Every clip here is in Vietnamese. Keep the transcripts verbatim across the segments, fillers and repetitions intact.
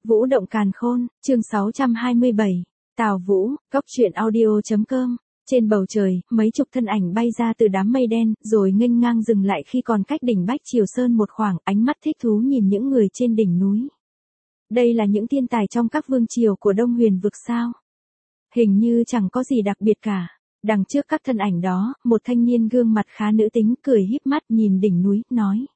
Vũ động càn khôn, chương sáu trăm hai mươi bảy. Tào Vũ, Cóc truyện audio.com. Trên bầu trời, mấy chục thân ảnh bay ra từ đám mây đen, rồi nghênh ngang dừng lại khi còn cách đỉnh Bách Triều Sơn một khoảng, ánh mắt thích thú nhìn những người trên đỉnh núi. Đây là những thiên tài trong các vương triều của Đông Huyền vực sao? Hình như chẳng có gì đặc biệt cả. Đằng trước các thân ảnh đó, một thanh niên gương mặt khá nữ tính cười híp mắt nhìn đỉnh núi, nói.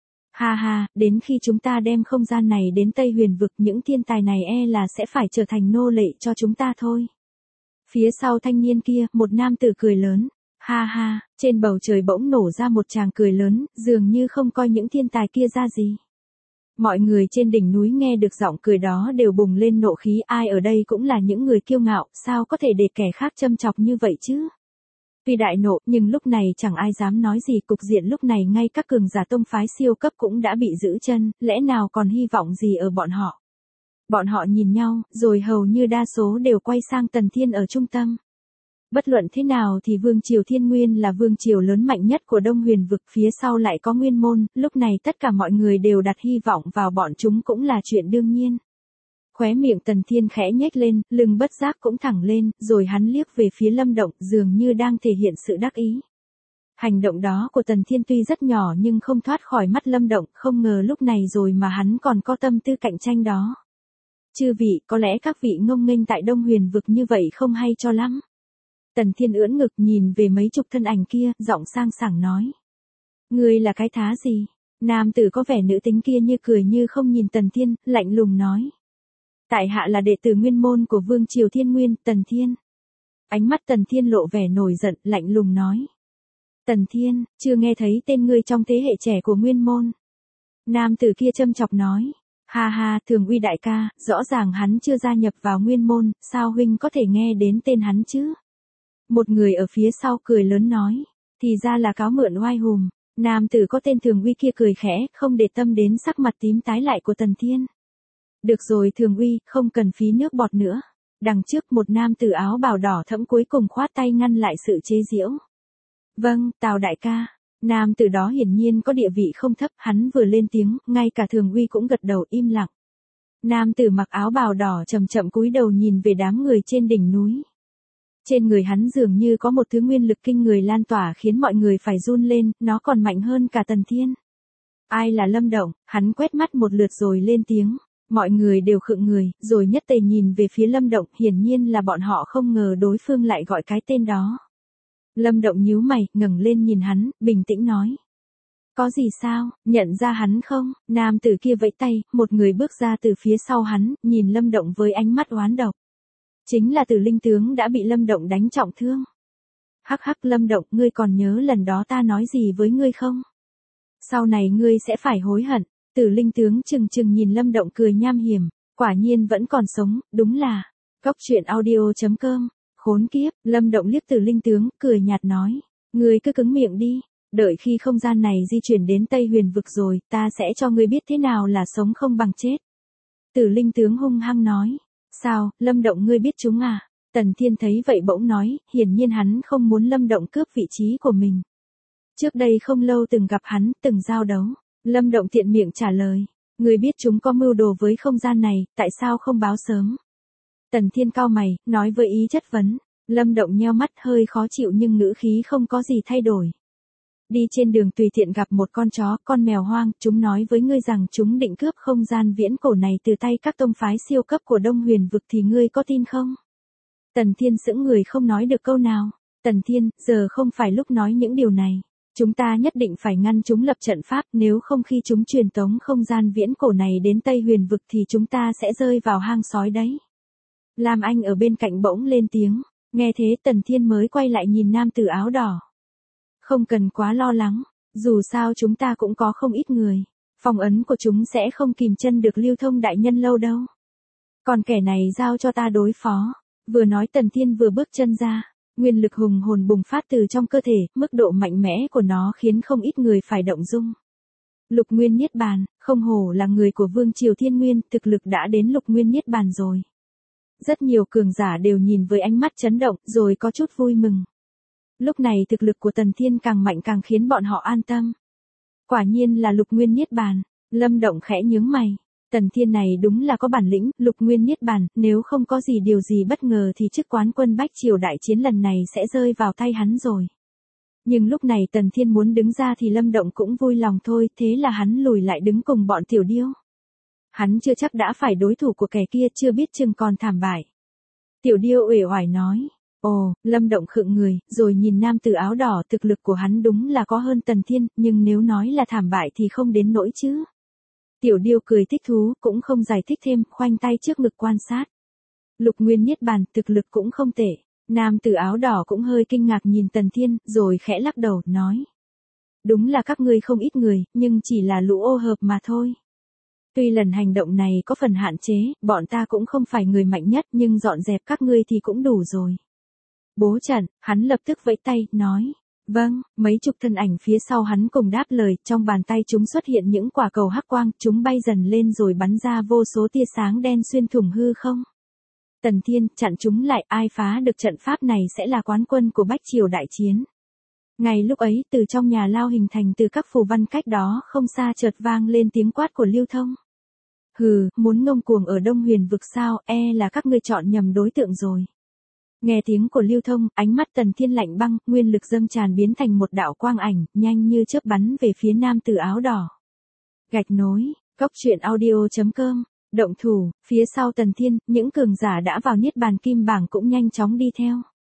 Ha ha, đến khi chúng ta đem không gian này đến Tây Huyền vực, những thiên tài này e là sẽ phải trở thành nô lệ cho chúng ta thôi. Phía sau thanh niên kia, một nam tử cười lớn. Ha ha, trên bầu trời bỗng nổ ra một tràng cười lớn, dường như không coi những thiên tài kia ra gì. Mọi người trên đỉnh núi nghe được giọng cười đó đều bùng lên nộ khí, ai ở đây cũng là những người kiêu ngạo, sao có thể để kẻ khác châm chọc như vậy chứ? Tuy đại nộ, nhưng lúc này chẳng ai dám nói gì, cục diện lúc này ngay các cường giả tông phái siêu cấp cũng đã bị giữ chân, lẽ nào còn hy vọng gì ở bọn họ? Bọn họ nhìn nhau, rồi hầu như đa số đều quay sang Tần Thiên ở trung tâm. Bất luận thế nào thì Vương triều Thiên Nguyên là vương triều lớn mạnh nhất của Đông Huyền vực, phía sau lại có Nguyên môn, lúc này tất cả mọi người đều đặt hy vọng vào bọn chúng cũng là chuyện đương nhiên. Khóe miệng Tần Thiên khẽ nhếch lên, lưng bất giác cũng thẳng lên, rồi hắn liếc về phía Lâm Động, dường như đang thể hiện sự đắc ý. Hành động đó của Tần Thiên tuy rất nhỏ nhưng không thoát khỏi mắt Lâm Động, không ngờ lúc này rồi mà hắn còn có tâm tư cạnh tranh đó. Chư vị, có lẽ các vị ngông nghênh tại Đông Huyền vực như vậy không hay cho lắm. Tần Thiên ưỡn ngực nhìn về mấy chục thân ảnh kia, giọng sang sảng nói. Ngươi là cái thá gì? Nam tử có vẻ nữ tính kia như cười như không nhìn Tần Thiên, lạnh lùng nói. Tại hạ là đệ tử nguyên môn của Vương triều Thiên Nguyên, Tần Thiên. Ánh mắt Tần Thiên lộ vẻ nổi giận, lạnh lùng nói. Tần Thiên, chưa nghe thấy tên ngươi trong thế hệ trẻ của nguyên môn. Nam tử kia châm chọc nói. Ha ha, Thường Uy đại ca, rõ ràng hắn chưa gia nhập vào nguyên môn, sao huynh có thể nghe đến tên hắn chứ? Một người ở phía sau cười lớn nói. Thì ra là cáo mượn oai hùm. Nam tử có tên Thường Uy kia cười khẽ, không để tâm đến sắc mặt tím tái lại của Tần Thiên. Được rồi Thường Uy, không cần phí nước bọt nữa. Đằng trước một nam tử áo bào đỏ thẫm cuối cùng khoát tay ngăn lại sự chế giễu. Vâng, Tào đại ca. Nam tử đó hiển nhiên có địa vị không thấp, hắn vừa lên tiếng, ngay cả Thường Uy cũng gật đầu im lặng. Nam tử mặc áo bào đỏ chậm chậm cúi đầu nhìn về đám người trên đỉnh núi. Trên người hắn dường như có một thứ nguyên lực kinh người lan tỏa khiến mọi người phải run lên, nó còn mạnh hơn cả Tần Thiên. Ai là Lâm Động? Hắn quét mắt một lượt rồi lên tiếng. Mọi người đều khựng người, rồi nhất tề nhìn về phía Lâm Động, hiển nhiên là bọn họ không ngờ đối phương lại gọi cái tên đó. Lâm Động nhíu mày, ngẩng lên nhìn hắn, bình tĩnh nói. Có gì sao, nhận ra hắn không? Nam tử kia vẫy tay, một người bước ra từ phía sau hắn, nhìn Lâm Động với ánh mắt oán độc. Chính là Tử Linh tướng đã bị Lâm Động đánh trọng thương. Hắc hắc Lâm Động, ngươi còn nhớ lần đó ta nói gì với ngươi không? Sau này ngươi sẽ phải hối hận. Tử Linh tướng chừng chừng nhìn Lâm Động cười nham hiểm, quả nhiên vẫn còn sống, đúng là. Cóc truyện audio.com. Khốn kiếp, Lâm Động liếc Tử Linh tướng, cười nhạt nói. Ngươi cứ cứng miệng đi, đợi khi không gian này di chuyển đến Tây Huyền vực rồi, ta sẽ cho ngươi biết thế nào là sống không bằng chết. Tử Linh tướng hung hăng nói. Sao, Lâm Động ngươi biết chúng à? Tần Thiên thấy vậy bỗng nói, hiển nhiên hắn không muốn Lâm Động cướp vị trí của mình. Trước đây không lâu từng gặp hắn, từng giao đấu. Lâm Động tiện miệng trả lời. Ngươi biết chúng có mưu đồ với không gian này, tại sao không báo sớm? Tần Thiên cau mày, nói với ý chất vấn. Lâm Động nheo mắt hơi khó chịu nhưng ngữ khí không có gì thay đổi. Đi trên đường tùy tiện gặp một con chó, con mèo hoang, chúng nói với ngươi rằng chúng định cướp không gian viễn cổ này từ tay các tông phái siêu cấp của Đông Huyền vực thì ngươi có tin không? Tần Thiên sững người không nói được câu nào. Tần Thiên, giờ không phải lúc nói những điều này. Chúng ta nhất định phải ngăn chúng lập trận pháp, nếu không khi chúng truyền tống không gian viễn cổ này đến Tây Huyền vực thì chúng ta sẽ rơi vào hang sói đấy. Lam Anh ở bên cạnh bỗng lên tiếng, nghe thế Tần Thiên mới quay lại nhìn nam tử áo đỏ. Không cần quá lo lắng, dù sao chúng ta cũng có không ít người, phong ấn của chúng sẽ không kìm chân được Lưu Thông đại nhân lâu đâu. Còn kẻ này giao cho ta đối phó. Vừa nói Tần Thiên vừa bước chân ra. Nguyên lực hùng hồn bùng phát từ trong cơ thể, mức độ mạnh mẽ của nó khiến không ít người phải động dung. Lục Nguyên Niết Bàn, không hổ là người của Vương triều Thiên Nguyên, thực lực đã đến Lục Nguyên Niết Bàn rồi. Rất nhiều cường giả đều nhìn với ánh mắt chấn động, rồi có chút vui mừng. Lúc này thực lực của Tần Thiên càng mạnh càng khiến bọn họ an tâm. Quả nhiên là Lục Nguyên Niết Bàn. Lâm Động khẽ nhướng mày. Tần Thiên này đúng là có bản lĩnh, Lục Nguyên Niết Bàn, nếu không có gì điều gì bất ngờ thì chức quán quân Bách Triều đại chiến lần này sẽ rơi vào tay hắn rồi. Nhưng lúc này Tần Thiên muốn đứng ra thì Lâm Động cũng vui lòng thôi, thế là hắn lùi lại đứng cùng bọn Tiểu Điêu. Hắn chưa chắc đã phải đối thủ của kẻ kia, chưa biết chừng còn thảm bại. Tiểu Điêu uể oải nói. Ồ, Lâm Động khựng người, rồi nhìn nam tử áo đỏ, thực lực của hắn đúng là có hơn Tần Thiên, nhưng nếu nói là thảm bại thì không đến nỗi chứ. Tiểu Điêu cười thích thú, cũng không giải thích thêm, khoanh tay trước ngực quan sát. Lục Nguyên Niết Bàn, thực lực cũng không tệ. Nam tử áo đỏ cũng hơi kinh ngạc nhìn Tần Thiên, rồi khẽ lắc đầu, nói. Đúng là các ngươi không ít người, nhưng chỉ là lũ ô hợp mà thôi. Tuy lần hành động này có phần hạn chế, bọn ta cũng không phải người mạnh nhất, nhưng dọn dẹp các ngươi thì cũng đủ rồi. Bố trận, hắn lập tức vẫy tay, nói. Vâng, mấy chục thân ảnh phía sau hắn cùng đáp lời, trong bàn tay chúng xuất hiện những quả cầu hắc quang, chúng bay dần lên rồi bắn ra vô số tia sáng đen xuyên thủng hư không. Tần Thiên, chặn chúng lại, ai phá được trận pháp này sẽ là quán quân của Bách Triều đại chiến. Ngay lúc ấy, từ trong nhà lao hình thành từ các phù văn cách đó không xa chợt vang lên tiếng quát của Lưu Thông. Hừ, muốn ngông cuồng ở Đông Huyền vực sao, e là các ngươi chọn nhầm đối tượng rồi. Nghe tiếng của Lưu Thông, ánh mắt Tần Thiên lạnh băng, nguyên lực dâng tràn biến thành một đạo quang ảnh, nhanh như chớp bắn về phía nam tử áo đỏ. Gạch nối, cốc truyện audio chấm com, động thủ, phía sau Tần Thiên, những cường giả đã vào niết bàn kim bảng cũng nhanh chóng đi theo.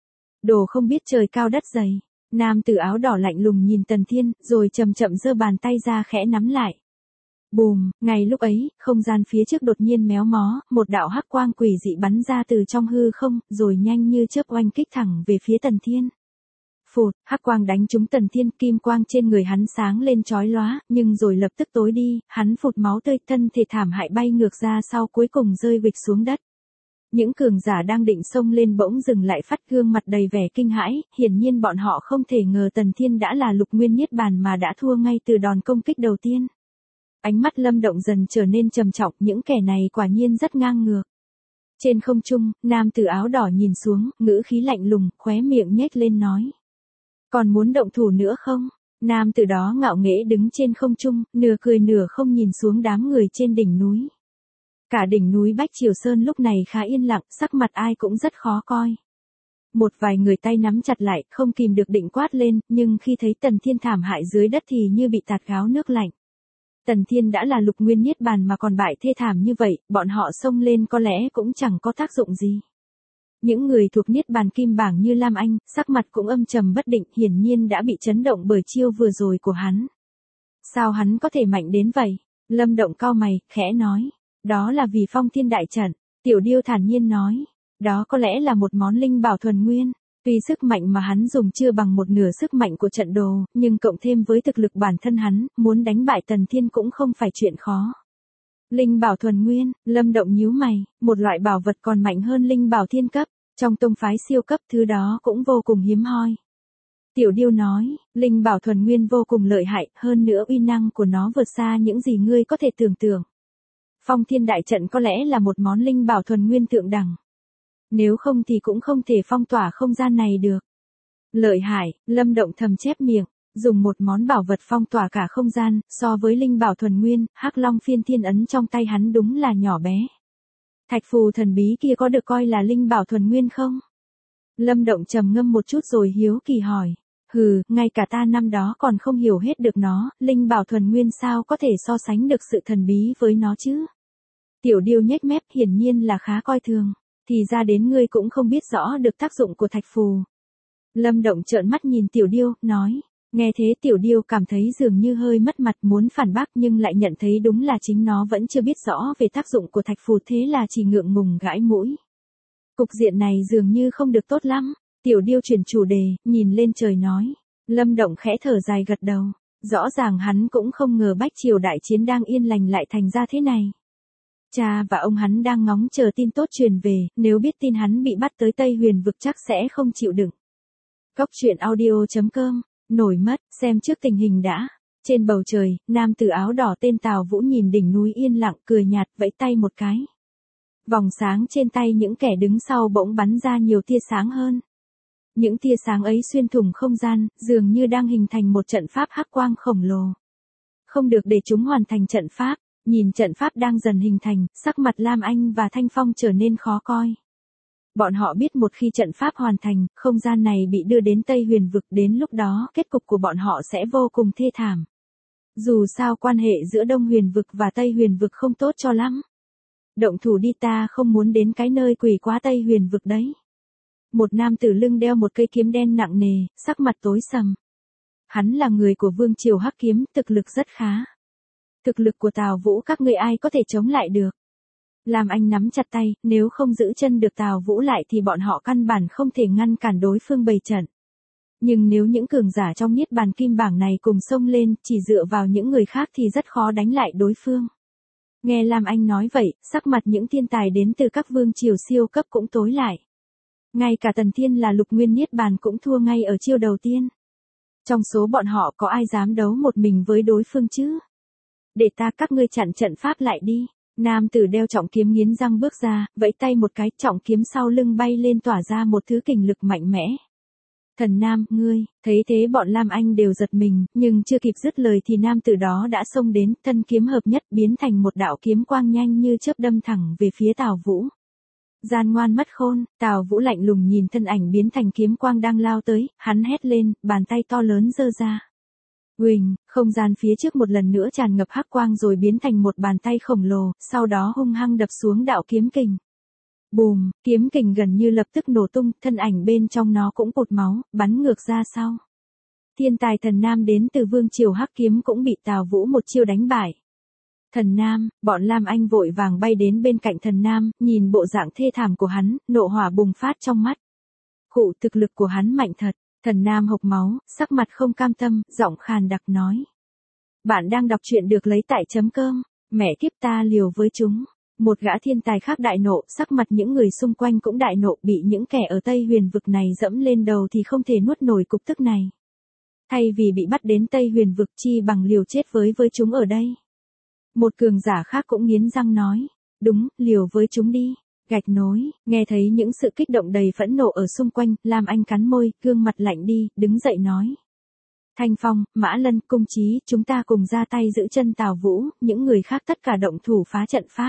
Đồ không biết trời cao đất dày, nam tử áo đỏ lạnh lùng nhìn Tần Thiên, rồi chậm chậm giơ bàn tay ra khẽ nắm lại. Bùm, ngay lúc ấy, không gian phía trước đột nhiên méo mó, một đạo hắc quang quỷ dị bắn ra từ trong hư không, rồi nhanh như chớp oanh kích thẳng về phía Tần Thiên. Phụt, hắc quang đánh trúng Tần Thiên, kim quang trên người hắn sáng lên chói lóa, nhưng rồi lập tức tối đi, hắn phụt máu tươi, thân thể thảm hại bay ngược ra sau, cuối cùng rơi vịch xuống đất. Những cường giả đang định xông lên bỗng dừng lại, phát gương mặt đầy vẻ kinh hãi, hiển nhiên bọn họ không thể ngờ Tần Thiên đã là Lục Nguyên Niết Bàn mà đã thua ngay từ đòn công kích đầu tiên. Ánh mắt Lâm Động dần trở nên trầm trọng, những kẻ này quả nhiên rất ngang ngược. Trên không trung, nam tử áo đỏ nhìn xuống, ngữ khí lạnh lùng, khóe miệng nhếch lên nói. Còn muốn động thủ nữa không? Nam tử đó ngạo nghễ đứng trên không trung, nửa cười nửa không nhìn xuống đám người trên đỉnh núi. Cả đỉnh núi Bách Triều Sơn lúc này khá yên lặng, sắc mặt ai cũng rất khó coi. Một vài người tay nắm chặt lại, không kìm được định quát lên, nhưng khi thấy Tần Thiên thảm hại dưới đất thì như bị tạt gáo nước lạnh. Tần Thiên đã là Lục Nguyên Niết Bàn mà còn bại thê thảm như vậy, bọn họ xông lên có lẽ cũng chẳng có tác dụng gì. Những người thuộc Niết Bàn kim bảng như Lam Anh, sắc mặt cũng âm trầm bất định, hiển nhiên đã bị chấn động bởi chiêu vừa rồi của hắn. Sao hắn có thể mạnh đến vậy? Lâm Động cau mày, khẽ nói. Đó là vì Phong Thiên đại trận. Tiểu Điêu thản nhiên nói. Đó có lẽ là một món linh bảo thuần nguyên. Tuy sức mạnh mà hắn dùng chưa bằng một nửa sức mạnh của trận đồ, nhưng cộng thêm với thực lực bản thân hắn, muốn đánh bại Tần Thiên cũng không phải chuyện khó. Linh bảo thuần nguyên, Lâm Động nhíu mày, một loại bảo vật còn mạnh hơn linh bảo thiên cấp, trong tông phái siêu cấp thứ đó cũng vô cùng hiếm hoi. Tiểu Điêu nói, linh bảo thuần nguyên vô cùng lợi hại, hơn nữa uy năng của nó vượt xa những gì ngươi có thể tưởng tượng. Phong Thiên đại trận có lẽ là một món linh bảo thuần nguyên thượng đẳng. Nếu không thì cũng không thể phong tỏa không gian này được. Lợi hại, Lâm Động thầm chép miệng, dùng một món bảo vật phong tỏa cả không gian, so với linh bảo thuần nguyên, Hắc Long Phiên Thiên ấn trong tay hắn đúng là nhỏ bé. Thạch phù thần bí kia có được coi là linh bảo thuần nguyên không? Lâm Động trầm ngâm một chút rồi hiếu kỳ hỏi. Hừ, ngay cả ta năm đó còn không hiểu hết được nó, linh bảo thuần nguyên sao có thể so sánh được sự thần bí với nó chứ? Tiểu Điêu nhếch mép, hiển nhiên là khá coi thường. Thì ra đến ngươi cũng không biết rõ được tác dụng của thạch phù. Lâm Động trợn mắt nhìn Tiểu Điêu, nói. Nghe thế Tiểu Điêu cảm thấy dường như hơi mất mặt, muốn phản bác nhưng lại nhận thấy đúng là chính nó vẫn chưa biết rõ về tác dụng của thạch phù, thế là chỉ ngượng ngùng gãi mũi. Cục diện này dường như không được tốt lắm. Tiểu Điêu chuyển chủ đề, nhìn lên trời nói. Lâm Động khẽ thở dài gật đầu. Rõ ràng hắn cũng không ngờ Bách Triều đại chiến đang yên lành lại thành ra thế này. Cha và ông hắn đang ngóng chờ tin tốt truyền về, nếu biết tin hắn bị bắt tới Tây Huyền vực chắc sẽ không chịu đựng. Cốc truyện audio chấm com, nổi mất, xem trước tình hình đã. Trên bầu trời, nam tử áo đỏ tên Tào Vũ nhìn đỉnh núi yên lặng, cười nhạt, vẫy tay một cái. Vòng sáng trên tay những kẻ đứng sau bỗng bắn ra nhiều tia sáng hơn. Những tia sáng ấy xuyên thủng không gian, dường như đang hình thành một trận pháp hắc quang khổng lồ. Không được để chúng hoàn thành trận pháp, Nhìn trận pháp đang dần hình thành, sắc mặt Lam Anh và Thanh Phong trở nên khó coi. Bọn họ biết một khi trận pháp hoàn thành, không gian này bị đưa đến Tây Huyền Vực, đến lúc đó, kết cục của bọn họ sẽ vô cùng thê thảm. Dù sao quan hệ giữa Đông Huyền Vực và Tây Huyền Vực không tốt cho lắm. Động thủ đi, ta không muốn đến cái nơi quỷ quá Tây Huyền Vực đấy. Một nam tử lưng đeo một cây kiếm đen nặng nề, sắc mặt tối sầm. Hắn là người của Vương Triều Hắc Kiếm, thực lực rất khá. Thực lực của Tào Vũ các ngươi ai có thể chống lại được. Lam Anh nắm chặt tay, nếu không giữ chân được Tào Vũ lại thì bọn họ căn bản không thể ngăn cản đối phương bày trận. Nhưng nếu những cường giả trong Niết Bàn Kim Bảng này cùng xông lên, chỉ dựa vào những người khác thì rất khó đánh lại đối phương. Nghe Lam Anh nói vậy, sắc mặt những thiên tài đến từ các vương triều siêu cấp cũng tối lại. Ngay cả Tần Thiên là Lục Nguyên Niết Bàn cũng thua ngay ở chiêu đầu tiên. Trong số bọn họ có ai dám đấu một mình với đối phương chứ? Để ta các ngươi chặn trận pháp lại đi. Nam tử đeo trọng kiếm nghiến răng bước ra, vẫy tay một cái, trọng kiếm sau lưng bay lên tỏa ra một thứ kình lực mạnh mẽ. Thần Nam, ngươi, thấy thế bọn Lam Anh đều giật mình, nhưng chưa kịp dứt lời thì nam tử đó đã xông đến, thân kiếm hợp nhất biến thành một đạo kiếm quang nhanh như chớp đâm thẳng về phía Tào Vũ. Gian ngoan mất khôn, Tào Vũ lạnh lùng nhìn thân ảnh biến thành kiếm quang đang lao tới, hắn hét lên, bàn tay to lớn giơ ra. Uỳnh, không gian phía trước một lần nữa tràn ngập hắc quang rồi biến thành một bàn tay khổng lồ, sau đó hung hăng đập xuống đạo kiếm kình. Bùm, kiếm kình gần như lập tức nổ tung, thân ảnh bên trong nó cũng cột máu, bắn ngược ra sau. Thiên tài Thần Nam đến từ Vương Triều Hắc Kiếm cũng bị Tào Vũ một chiêu đánh bại. Thần Nam, bọn Lam Anh vội vàng bay đến bên cạnh Thần Nam, nhìn bộ dạng thê thảm của hắn, nộ hỏa bùng phát trong mắt. Khụ, thực lực của hắn mạnh thật. Thần Nam hộc máu, sắc mặt không cam tâm, giọng khàn đặc nói. Bạn đang đọc truyện được lấy tại chấm cơm, mẹ kiếp ta liều với chúng. Một gã thiên tài khác đại nộ, sắc mặt những người xung quanh cũng đại nộ, bị những kẻ ở Tây Huyền Vực này dẫm lên đầu thì không thể nuốt nổi cục tức này. Thay vì bị bắt đến Tây Huyền Vực chi bằng liều chết với với chúng ở đây. Một cường giả khác cũng nghiến răng nói, đúng, liều với chúng đi. Gạch nối, nghe thấy những sự kích động đầy phẫn nộ ở xung quanh, Lam Anh cắn môi, gương mặt lạnh đi, đứng dậy nói. Thanh Phong, Mã Lân, Cung Chí, chúng ta cùng ra tay giữ chân Tào Vũ, những người khác tất cả động thủ phá trận pháp.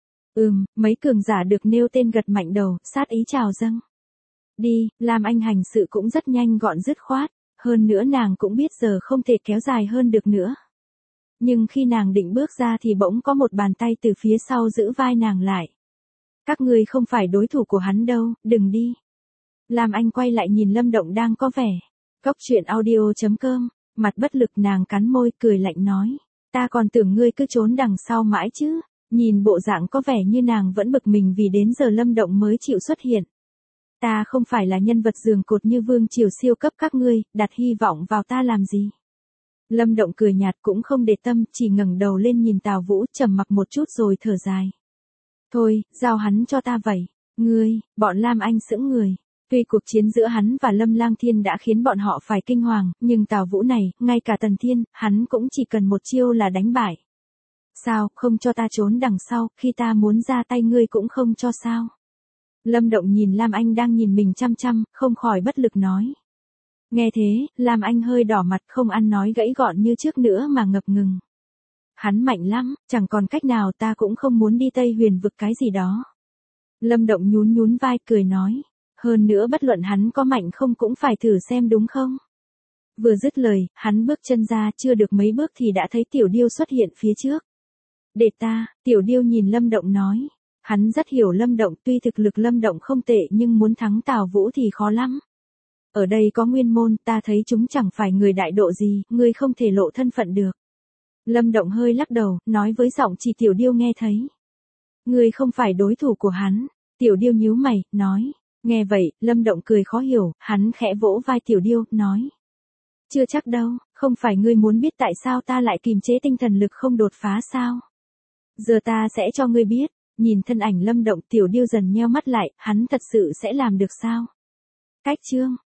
Ừm, mấy cường giả được nêu tên gật mạnh đầu, sát ý chào dâng. Đi, Lam Anh hành sự cũng rất nhanh gọn dứt khoát, hơn nữa nàng cũng biết giờ không thể kéo dài hơn được nữa. Nhưng khi nàng định bước ra thì bỗng có một bàn tay từ phía sau giữ vai nàng lại. Các ngươi không phải đối thủ của hắn đâu, đừng đi. Lam Anh quay lại nhìn Lâm Động đang có vẻ. Cốc truyện audio chấm com, mặt bất lực nàng cắn môi cười lạnh nói. Ta còn tưởng ngươi cứ trốn đằng sau mãi chứ. Nhìn bộ dạng có vẻ như nàng vẫn bực mình vì đến giờ Lâm Động mới chịu xuất hiện. Ta không phải là nhân vật giường cột như vương triều siêu cấp các ngươi, đặt hy vọng vào ta làm gì. Lâm Động cười nhạt cũng không để tâm, chỉ ngẩng đầu lên nhìn Tào Vũ trầm mặc một chút rồi thở dài. Thôi, giao hắn cho ta vậy. Ngươi, bọn Lam Anh sững người. Tuy cuộc chiến giữa hắn và Lâm Lang Thiên đã khiến bọn họ phải kinh hoàng, nhưng Tào Vũ này, ngay cả Tần Thiên, hắn cũng chỉ cần một chiêu là đánh bại. Sao, không cho ta trốn đằng sau, khi ta muốn ra tay ngươi cũng không cho sao? Lâm Động nhìn Lam Anh đang nhìn mình chăm chăm, không khỏi bất lực nói. Nghe thế, Lam Anh hơi đỏ mặt không ăn nói gãy gọn như trước nữa mà ngập ngừng. Hắn mạnh lắm, chẳng còn cách nào ta cũng không muốn đi Tây Huyền Vực cái gì đó. Lâm Động nhún nhún vai cười nói. Hơn nữa bất luận hắn có mạnh không cũng phải thử xem đúng không? Vừa dứt lời, hắn bước chân ra chưa được mấy bước thì đã thấy Tiểu Điêu xuất hiện phía trước. Để ta, Tiểu Điêu nhìn Lâm Động nói. Hắn rất hiểu Lâm Động, tuy thực lực Lâm Động không tệ nhưng muốn thắng Tào Vũ thì khó lắm. Ở đây có Nguyên Môn, ta thấy chúng chẳng phải người đại độ gì, ngươi không thể lộ thân phận được. Lâm Động hơi lắc đầu, nói với giọng chỉ Tiểu Điêu nghe thấy. Ngươi không phải đối thủ của hắn. Tiểu Điêu nhíu mày, nói. Nghe vậy, Lâm Động cười khó hiểu, hắn khẽ vỗ vai Tiểu Điêu, nói. Chưa chắc đâu, không phải ngươi muốn biết tại sao ta lại kìm chế tinh thần lực không đột phá sao? Giờ ta sẽ cho ngươi biết. Nhìn thân ảnh Lâm Động, Tiểu Điêu dần nheo mắt lại, hắn thật sự sẽ làm được sao? Cách chương